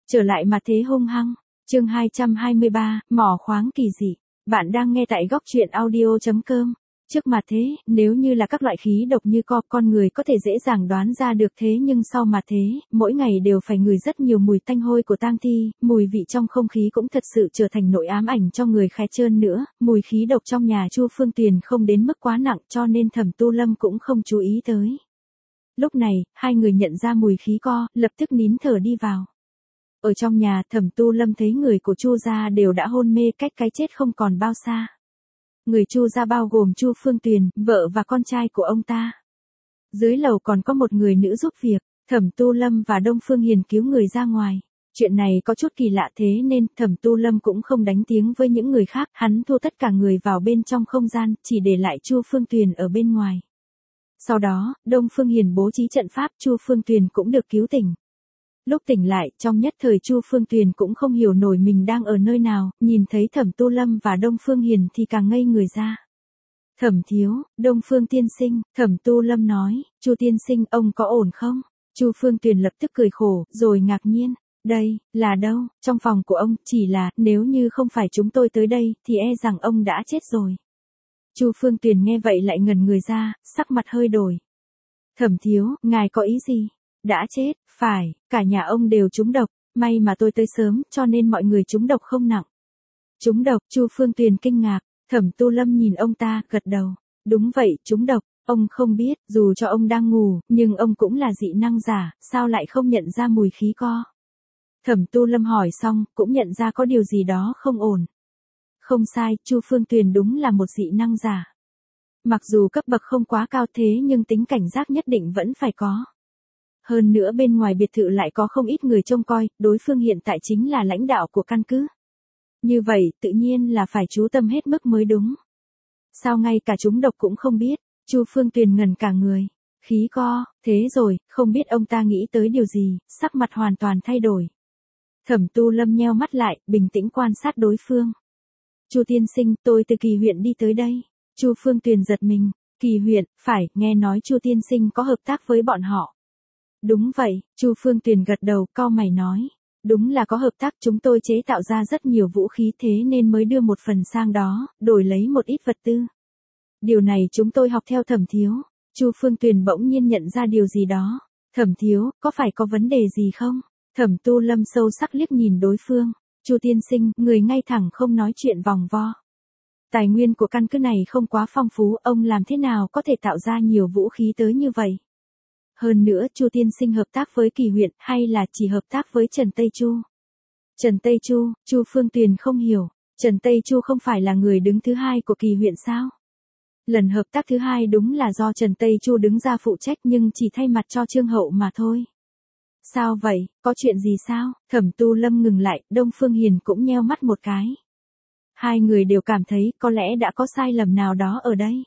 Trở lại mà thế hung hăng. Chương 223, mỏ khoáng kỳ dị. Bạn đang nghe tại góc truyện audio.com. Trước mà thế, nếu như là các loại khí độc như con người có thể dễ dàng đoán ra được, thế nhưng sau mà thế, mỗi ngày đều phải ngửi rất nhiều mùi tanh hôi của tang thi, mùi vị trong không khí cũng thật sự trở thành nỗi ám ảnh cho người khé trơn nữa, mùi khí độc trong nhà Chu Phương Tuyền không đến mức quá nặng cho nên Thẩm Tu Lâm cũng không chú ý tới. Lúc này, hai người nhận ra mùi khí lập tức nín thở đi vào. Ở trong nhà, Thẩm Tu Lâm thấy người của Chu gia đều đã hôn mê, cách cái chết không còn bao xa. Người Chu gia bao gồm Chu Phương Tuyền, vợ và con trai của ông ta. Dưới lầu còn có một người nữ giúp việc, Thẩm Tu Lâm và Đông Phương Hiền cứu người ra ngoài. Chuyện này có chút kỳ lạ thế nên Thẩm Tu Lâm cũng không đánh tiếng với những người khác, hắn thu tất cả người vào bên trong không gian, chỉ để lại Chu Phương Tuyền ở bên ngoài. Sau đó, Đông Phương Hiền bố trí trận pháp, Chu Phương Tuyền cũng được cứu tỉnh. Lúc tỉnh lại, trong nhất thời Chu Phương Tuyền cũng không hiểu nổi mình đang ở nơi nào, nhìn thấy Thẩm Tu Lâm và Đông Phương Hiền thì càng ngây người ra. Thẩm thiếu, Đông Phương tiên sinh, Thẩm Tu Lâm nói, Chu tiên sinh, ông có ổn không? Chu Phương Tuyền lập tức cười khổ, rồi ngạc nhiên, đây, là đâu? Trong phòng của ông, chỉ là, nếu như không phải chúng tôi tới đây, thì e rằng ông đã chết rồi. Chu Phương Tuyền nghe vậy lại ngẩn người ra, sắc mặt hơi đổi. Thẩm thiếu, ngài có ý gì? Đã chết, phải, cả nhà ông đều trúng độc, may mà tôi tới sớm, cho nên mọi người trúng độc không nặng. Trúng độc, Chu Phương Tuyền kinh ngạc, Thẩm Tu Lâm nhìn ông ta, gật đầu. Đúng vậy, trúng độc, ông không biết, dù cho ông đang ngủ, nhưng ông cũng là dị năng giả, sao lại không nhận ra mùi khí Thẩm Tu Lâm hỏi xong, cũng nhận ra có điều gì đó không ổn. Không sai, Chu Phương Tuyền đúng là một dị năng giả. Mặc dù cấp bậc không quá cao thế nhưng tính cảnh giác nhất định vẫn phải có. Hơn nữa bên ngoài biệt thự lại có không ít người trông coi, đối phương hiện tại chính là lãnh đạo của căn cứ. Như vậy, tự nhiên là phải chú tâm hết mức mới đúng. Sao ngay cả chúng độc cũng không biết, Chu Phương Tuyền ngẩn cả người. Khí thế rồi, không biết ông ta nghĩ tới điều gì, sắc mặt hoàn toàn thay đổi. Thẩm Tu Lâm nheo mắt lại, bình tĩnh quan sát đối phương. Chu tiên sinh, tôi từ Kỳ huyện đi tới đây. Chu Phương Tuyền giật mình, Kỳ huyện, phải, nghe nói Chu tiên sinh có hợp tác với bọn họ. Đúng vậy, Chu Phương Tuyền gật đầu, cau mày nói. Đúng là có hợp tác, chúng tôi chế tạo ra rất nhiều vũ khí thế nên mới đưa một phần sang đó, đổi lấy một ít vật tư. Điều này chúng tôi học theo Thẩm thiếu. Chu Phương Tuyền bỗng nhiên nhận ra điều gì đó. Thẩm thiếu, có phải có vấn đề gì không? Thẩm Tu Lâm sâu sắc liếc nhìn đối phương. Chu tiên sinh, người ngay thẳng không nói chuyện vòng vo. Tài nguyên của căn cứ này không quá phong phú, ông làm thế nào có thể tạo ra nhiều vũ khí tới như vậy? Hơn nữa, Chu tiên sinh hợp tác với Kỳ huyện hay là chỉ hợp tác với Trần Tây Chu? Trần Tây Chu, Chu Phương Tuyền không hiểu, Trần Tây Chu không phải là người đứng thứ hai của Kỳ huyện sao? Lần hợp tác thứ hai đúng là do Trần Tây Chu đứng ra phụ trách nhưng chỉ thay mặt cho Trương Hậu mà thôi. Sao vậy, có chuyện gì sao? Thẩm Tu Lâm ngừng lại, Đông Phương Hiền cũng nheo mắt một cái. Hai người đều cảm thấy có lẽ đã có sai lầm nào đó ở đây.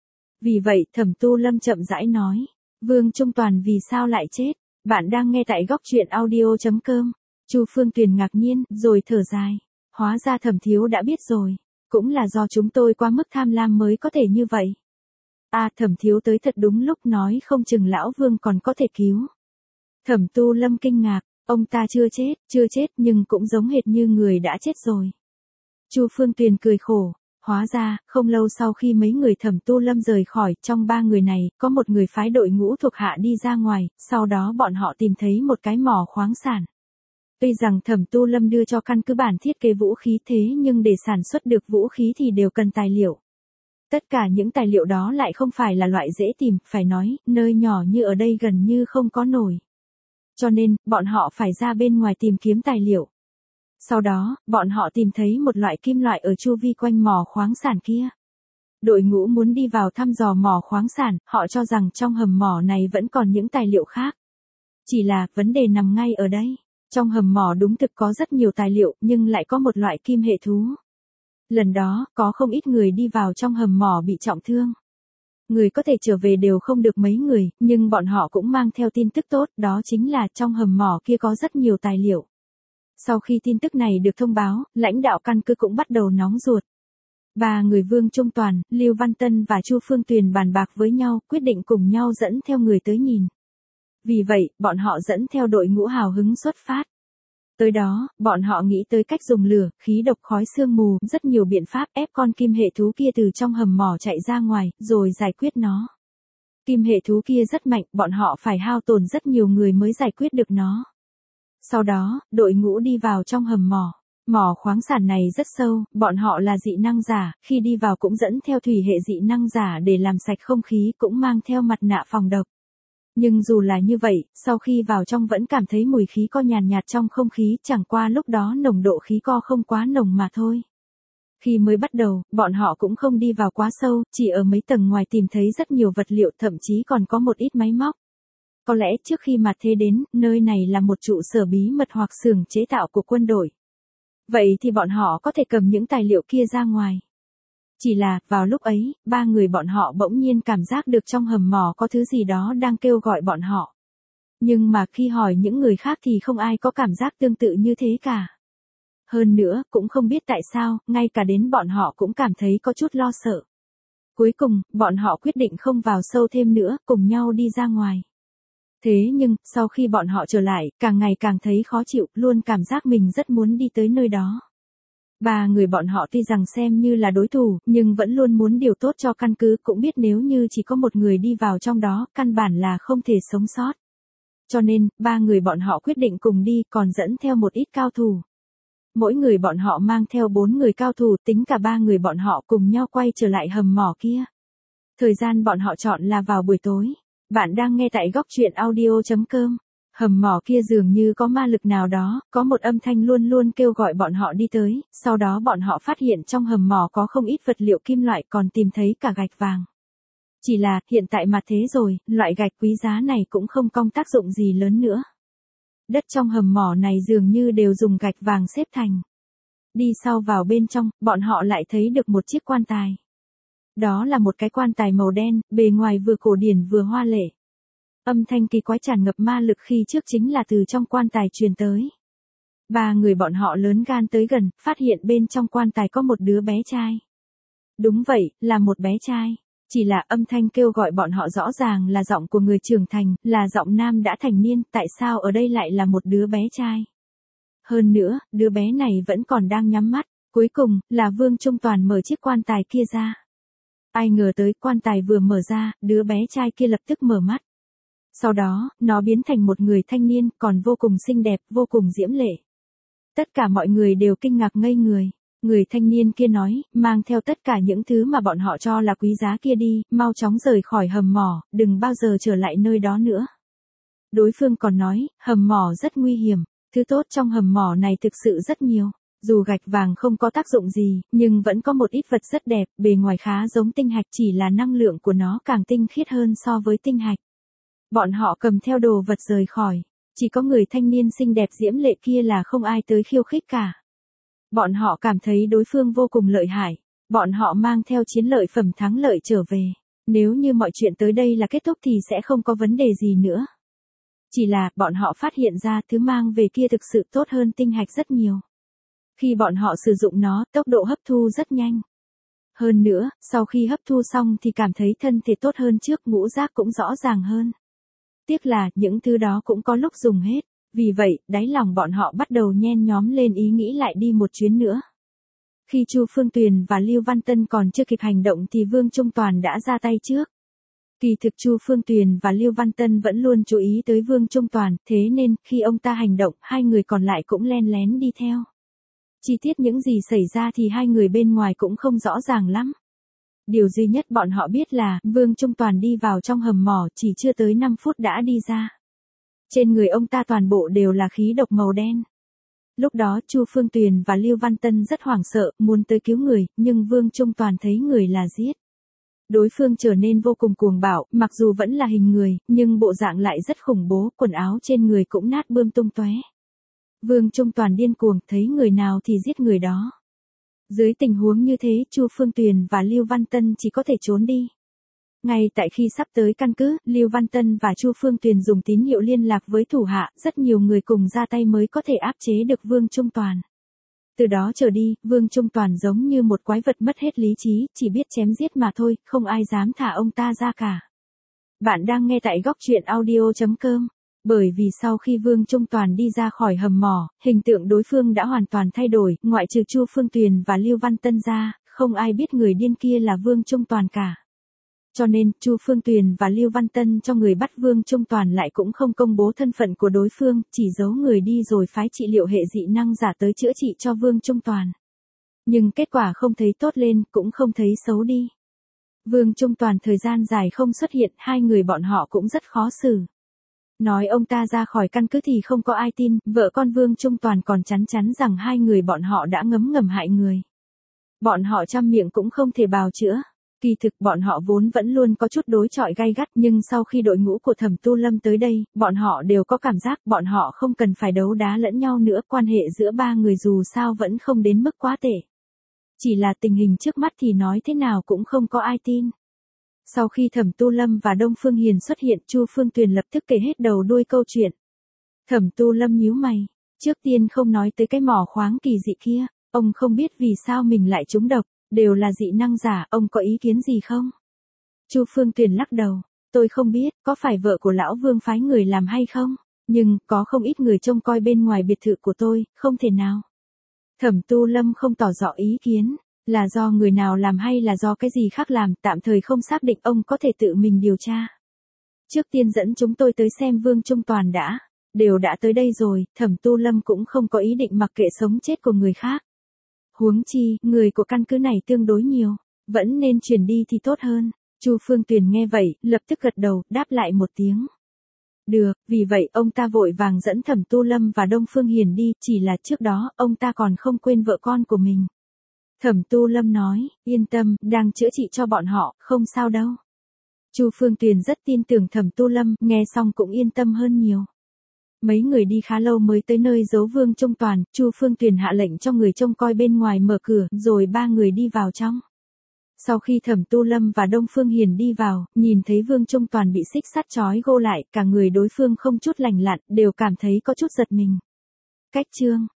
Vì vậy, Thẩm Tu Lâm chậm rãi nói. Vương Trung Toàn vì sao lại chết? Bạn đang nghe tại góc truyện audio.com. Chu Phương Tuyền ngạc nhiên, rồi thở dài. Hóa ra Thẩm thiếu đã biết rồi. Cũng là do chúng tôi quá mức tham lam mới có thể như vậy. Thẩm thiếu tới thật đúng lúc, nói không chừng lão Vương còn có thể cứu. Thẩm Tu Lâm kinh ngạc, ông ta chưa chết nhưng cũng giống hệt như người đã chết rồi. Chu Phương Tuyền cười khổ. Hóa ra, không lâu sau khi mấy người Thẩm Tu Lâm rời khỏi, trong ba người này, có một người phái đội ngũ thuộc hạ đi ra ngoài, sau đó bọn họ tìm thấy một cái mỏ khoáng sản. Tuy rằng Thẩm Tu Lâm đưa cho căn cứ bản thiết kế vũ khí thế nhưng để sản xuất được vũ khí thì đều cần tài liệu. Tất cả những tài liệu đó lại không phải là loại dễ tìm, phải nói, nơi nhỏ như ở đây gần như không có nổi. Cho nên, bọn họ phải ra bên ngoài tìm kiếm tài liệu. Sau đó, bọn họ tìm thấy một loại kim loại ở chu vi quanh mỏ khoáng sản kia. Đội ngũ muốn đi vào thăm dò mỏ khoáng sản, họ cho rằng trong hầm mỏ này vẫn còn những tài liệu khác. Chỉ là, vấn đề nằm ngay ở đây. Trong hầm mỏ đúng thực có rất nhiều tài liệu, nhưng lại có một loại kim hệ thú. Lần đó, có không ít người đi vào trong hầm mỏ bị trọng thương. Người có thể trở về đều không được mấy người, nhưng bọn họ cũng mang theo tin tức tốt, đó chính là trong hầm mỏ kia có rất nhiều tài liệu. Sau khi tin tức này được thông báo, lãnh đạo căn cứ cũng bắt đầu nóng ruột. Ba người Vương Trung Toàn, Lưu Văn Tân và Chu Phương Tuyền bàn bạc với nhau, quyết định cùng nhau dẫn theo người tới nhìn. Vì vậy, bọn họ dẫn theo đội ngũ hào hứng xuất phát. Tới đó, bọn họ nghĩ tới cách dùng lửa, khí độc, khói sương mù, rất nhiều biện pháp ép con kim hệ thú kia từ trong hầm mỏ chạy ra ngoài, rồi giải quyết nó. Kim hệ thú kia rất mạnh, bọn họ phải hao tổn rất nhiều người mới giải quyết được nó. Sau đó, đội ngũ đi vào trong hầm mỏ. Mỏ khoáng sản này rất sâu, bọn họ là dị năng giả, khi đi vào cũng dẫn theo thủy hệ dị năng giả để làm sạch không khí, cũng mang theo mặt nạ phòng độc. Nhưng dù là như vậy, sau khi vào trong vẫn cảm thấy mùi khí co nhàn nhạt trong không khí, chẳng qua lúc đó nồng độ khí co không quá nồng mà thôi. Khi mới bắt đầu, bọn họ cũng không đi vào quá sâu, chỉ ở mấy tầng ngoài tìm thấy rất nhiều vật liệu, thậm chí còn có một ít máy móc. Có lẽ trước khi mà thế đến, nơi này là một trụ sở bí mật hoặc xưởng chế tạo của quân đội. Vậy thì bọn họ có thể cầm những tài liệu kia ra ngoài. Chỉ là, vào lúc ấy, ba người bọn họ bỗng nhiên cảm giác được trong hầm mỏ có thứ gì đó đang kêu gọi bọn họ. Nhưng mà khi hỏi những người khác thì không ai có cảm giác tương tự như thế cả. Hơn nữa, cũng không biết tại sao, ngay cả đến bọn họ cũng cảm thấy có chút lo sợ. Cuối cùng, bọn họ quyết định không vào sâu thêm nữa, cùng nhau đi ra ngoài. Thế nhưng, sau khi bọn họ trở lại, càng ngày càng thấy khó chịu, luôn cảm giác mình rất muốn đi tới nơi đó. Ba người bọn họ tuy rằng xem như là đối thủ, nhưng vẫn luôn muốn điều tốt cho căn cứ, cũng biết nếu như chỉ có một người đi vào trong đó, căn bản là không thể sống sót. Cho nên, ba người bọn họ quyết định cùng đi, còn dẫn theo một ít cao thủ. Mỗi người bọn họ mang theo 4 người cao thủ, tính cả 3 người bọn họ cùng nhau quay trở lại hầm mỏ kia. Thời gian bọn họ chọn là vào buổi tối. Bạn đang nghe tại góc truyện audio.com. Hầm mỏ kia dường như có ma lực nào đó, có một âm thanh luôn luôn kêu gọi bọn họ đi tới, sau đó bọn họ phát hiện trong hầm mỏ có không ít vật liệu kim loại, còn tìm thấy cả gạch vàng. Chỉ là, hiện tại mà thế rồi, loại gạch quý giá này cũng không có tác dụng gì lớn nữa. Đất trong hầm mỏ này dường như đều dùng gạch vàng xếp thành. Đi sau vào bên trong, bọn họ lại thấy được một chiếc quan tài. Đó là một cái quan tài màu đen, bề ngoài vừa cổ điển vừa hoa lệ. Âm thanh kỳ quái tràn ngập ma lực khi trước chính là từ trong quan tài truyền tới. Ba người bọn họ lớn gan tới gần, phát hiện bên trong quan tài có một đứa bé trai. Đúng vậy, là một bé trai. Chỉ là âm thanh kêu gọi bọn họ rõ ràng là giọng của người trưởng thành, là giọng nam đã thành niên, tại sao ở đây lại là một đứa bé trai? Hơn nữa, đứa bé này vẫn còn đang nhắm mắt, cuối cùng, là Vương Trung Toàn mở chiếc quan tài kia ra. Ai ngờ tới, quan tài vừa mở ra, đứa bé trai kia lập tức mở mắt. Sau đó, nó biến thành một người thanh niên, còn vô cùng xinh đẹp, vô cùng diễm lệ. Tất cả mọi người đều kinh ngạc ngây người. Người thanh niên kia nói, mang theo tất cả những thứ mà bọn họ cho là quý giá kia đi, mau chóng rời khỏi hầm mỏ, đừng bao giờ trở lại nơi đó nữa. Đối phương còn nói, hầm mỏ rất nguy hiểm, thứ tốt trong hầm mỏ này thực sự rất nhiều. Dù gạch vàng không có tác dụng gì, nhưng vẫn có một ít vật rất đẹp, bề ngoài khá giống tinh hạch, chỉ là năng lượng của nó càng tinh khiết hơn so với tinh hạch. Bọn họ cầm theo đồ vật rời khỏi, chỉ có người thanh niên xinh đẹp diễm lệ kia là không ai tới khiêu khích cả. Bọn họ cảm thấy đối phương vô cùng lợi hại, bọn họ mang theo chiến lợi phẩm thắng lợi trở về. Nếu như mọi chuyện tới đây là kết thúc thì sẽ không có vấn đề gì nữa. Chỉ là, bọn họ phát hiện ra thứ mang về kia thực sự tốt hơn tinh hạch rất nhiều. Khi bọn họ sử dụng nó, tốc độ hấp thu rất nhanh. Hơn nữa, sau khi hấp thu xong thì cảm thấy thân thể tốt hơn trước, ngũ giác cũng rõ ràng hơn. Tiếc là, những thứ đó cũng có lúc dùng hết. Vì vậy, đáy lòng bọn họ bắt đầu nhen nhóm lên ý nghĩ lại đi một chuyến nữa. Khi Chu Phương Tuyền và Lưu Văn Tân còn chưa kịp hành động thì Vương Trung Toàn đã ra tay trước. Kỳ thực Chu Phương Tuyền và Lưu Văn Tân vẫn luôn chú ý tới Vương Trung Toàn, thế nên, khi ông ta hành động, hai người còn lại cũng len lén đi theo. Chi tiết những gì xảy ra thì hai người bên ngoài cũng không rõ ràng lắm. Điều duy nhất bọn họ biết là, Vương Trung Toàn đi vào trong hầm mỏ chỉ chưa tới 5 phút đã đi ra. Trên người ông ta toàn bộ đều là khí độc màu đen. Lúc đó Chu Phương Tuyền và Lưu Văn Tân rất hoảng sợ, muốn tới cứu người, nhưng Vương Trung Toàn thấy người là giết. Đối phương trở nên vô cùng cuồng bạo, mặc dù vẫn là hình người, nhưng bộ dạng lại rất khủng bố, quần áo trên người cũng nát bươm tung tóe. Vương Trung Toàn điên cuồng, thấy người nào thì giết người đó. Dưới tình huống như thế, Chu Phương Tuyền và Lưu Văn Tân chỉ có thể trốn đi. Ngay tại khi sắp tới căn cứ, Lưu Văn Tân và Chu Phương Tuyền dùng tín hiệu liên lạc với thủ hạ, rất nhiều người cùng ra tay mới có thể áp chế được Vương Trung Toàn. Từ đó trở đi, Vương Trung Toàn giống như một quái vật mất hết lý trí, chỉ biết chém giết mà thôi, không ai dám thả ông ta ra cả. Bạn đang nghe tại góc truyện audio.com. Bởi vì sau khi Vương Trung Toàn đi ra khỏi hầm mỏ, hình tượng đối phương đã hoàn toàn thay đổi, ngoại trừ Chu Phương Tuyền và Lưu Văn Tân ra, không ai biết người điên kia là Vương Trung Toàn cả. Cho nên, Chu Phương Tuyền và Lưu Văn Tân cho người bắt Vương Trung Toàn lại cũng không công bố thân phận của đối phương, chỉ giấu người đi rồi phái trị liệu hệ dị năng giả tới chữa trị cho Vương Trung Toàn. Nhưng kết quả không thấy tốt lên, cũng không thấy xấu đi. Vương Trung Toàn thời gian dài không xuất hiện, hai người bọn họ cũng rất khó xử. Nói ông ta ra khỏi căn cứ thì không có ai tin, vợ con Vương Trung Toàn còn chắn chắn rằng hai người bọn họ đã ngấm ngầm hại người. Bọn họ trăm miệng cũng không thể bào chữa. Kỳ thực bọn họ vốn vẫn luôn có chút đối chọi gay gắt, nhưng sau khi đội ngũ của Thẩm Tu Lâm tới đây, bọn họ đều có cảm giác bọn họ không cần phải đấu đá lẫn nhau nữa, quan hệ giữa ba người dù sao vẫn không đến mức quá tệ. Chỉ là tình hình trước mắt thì nói thế nào cũng không có ai tin. Sau khi Thẩm Tu Lâm và Đông Phương Hiền xuất hiện, Chu Phương Tuyền lập tức kể hết đầu đuôi câu chuyện. Thẩm Tu Lâm nhíu mày, trước tiên không nói tới cái mỏ khoáng kỳ dị kia, ông không biết vì sao mình lại trúng độc, đều là dị năng giả, ông có ý kiến gì không? Chu Phương Tuyền lắc đầu, tôi không biết, có phải vợ của lão Vương phái người làm hay không? Nhưng, có không ít người trông coi bên ngoài biệt thự của tôi, không thể nào. Thẩm Tu Lâm không tỏ rõ ý kiến, là do người nào làm hay là do cái gì khác làm, tạm thời không xác định, ông có thể tự mình điều tra. Trước tiên dẫn chúng tôi tới xem Vương Trung Toàn đã, đều đã tới đây rồi, Thẩm Tu Lâm cũng không có ý định mặc kệ sống chết của người khác. Huống chi, người của căn cứ này tương đối nhiều, vẫn nên chuyển đi thì tốt hơn. Chu Phương Tuyền nghe vậy, lập tức gật đầu, đáp lại một tiếng. Được, vì vậy ông ta vội vàng dẫn Thẩm Tu Lâm và Đông Phương Hiền đi, chỉ là trước đó, ông ta còn không quên vợ con của mình. Thẩm Tu Lâm nói, yên tâm, đang chữa trị cho bọn họ, không sao đâu. Chu Phương Tuyền rất tin tưởng Thẩm Tu Lâm, nghe xong cũng yên tâm hơn nhiều. Mấy người đi khá lâu mới tới nơi giấu Vương Trung Toàn, Chu Phương Tuyền hạ lệnh cho người trông coi bên ngoài mở cửa, rồi ba người đi vào trong. Sau khi Thẩm Tu Lâm và Đông Phương Hiền đi vào, nhìn thấy Vương Trung Toàn bị xích sắt trói gô lại, cả người đối phương không chút lành lặn, đều cảm thấy có chút giật mình. Cách chương